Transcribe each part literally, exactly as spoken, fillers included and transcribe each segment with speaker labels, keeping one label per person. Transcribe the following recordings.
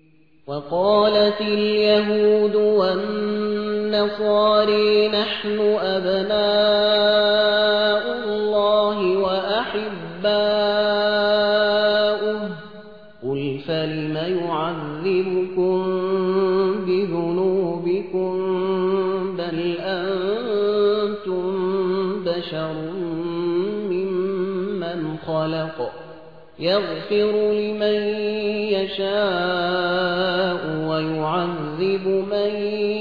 Speaker 1: وقالت اليهود والنصارى نحن أبناء الله وأحباؤه قل فلم يعذبكم بذنوبكم بل أنتم بشر ممن خلق يغفر لمن يشاء ويعذب من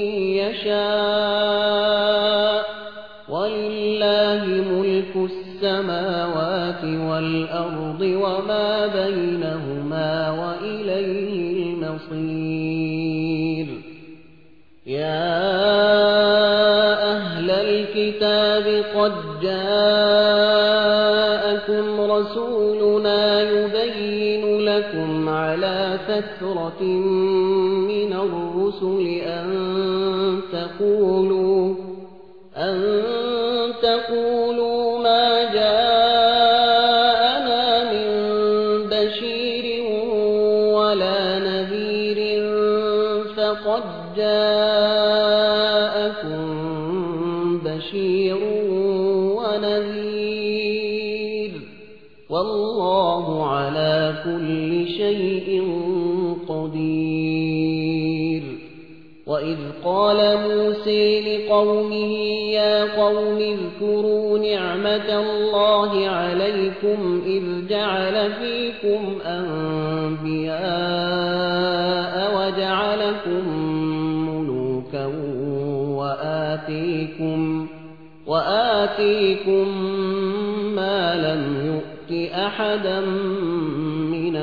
Speaker 1: يشاء ولله ملك السماوات والأرض وما بينهما وإليه المصير يا أهل الكتاب قد جاءكم رسولنا يبين لكم على فترة من الرسل أن تقولوا أن تقولوا ما جاءنا من بشير ولا نذير فقد جاءكم بشير ونذير والله على كل شيء قدير وإذ قال موسى لقومه يا قوم اذكروا نعمة الله عليكم إذ جعل فيكم أنبياء وجعلكم ملوكا وآتيكم, وآتيكم ما لم يؤت أحدا من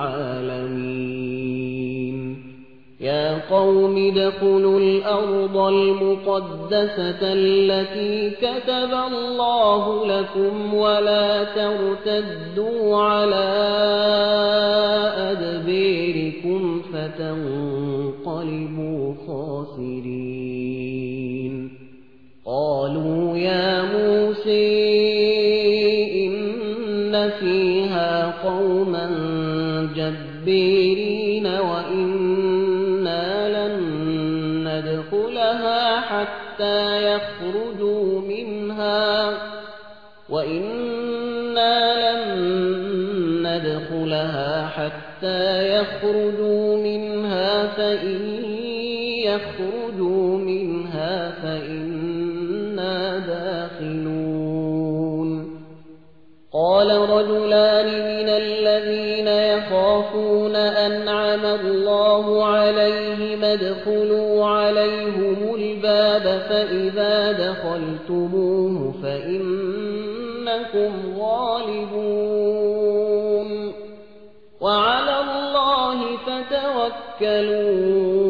Speaker 1: العالمين يا قوم ادخلوا الأرض المقدسة التي كتب الله لكم ولا ترتدوا على أدبيركم فتنقلبوا خاسرين قالوا يا موسى إن فيها قوما جبارين وإنا لن ندخلها حتى يخرجوا منها وإنا لن ندخلها حتى يخرجوا منها فإن يخرجوا منها فإنا داخلون قال رجلان من الذين يخافون أنعم الله عليهم ادخلوا عليهم الباب فإذا دخلتموه فإنكم غالبون وعلى الله فتوكلوا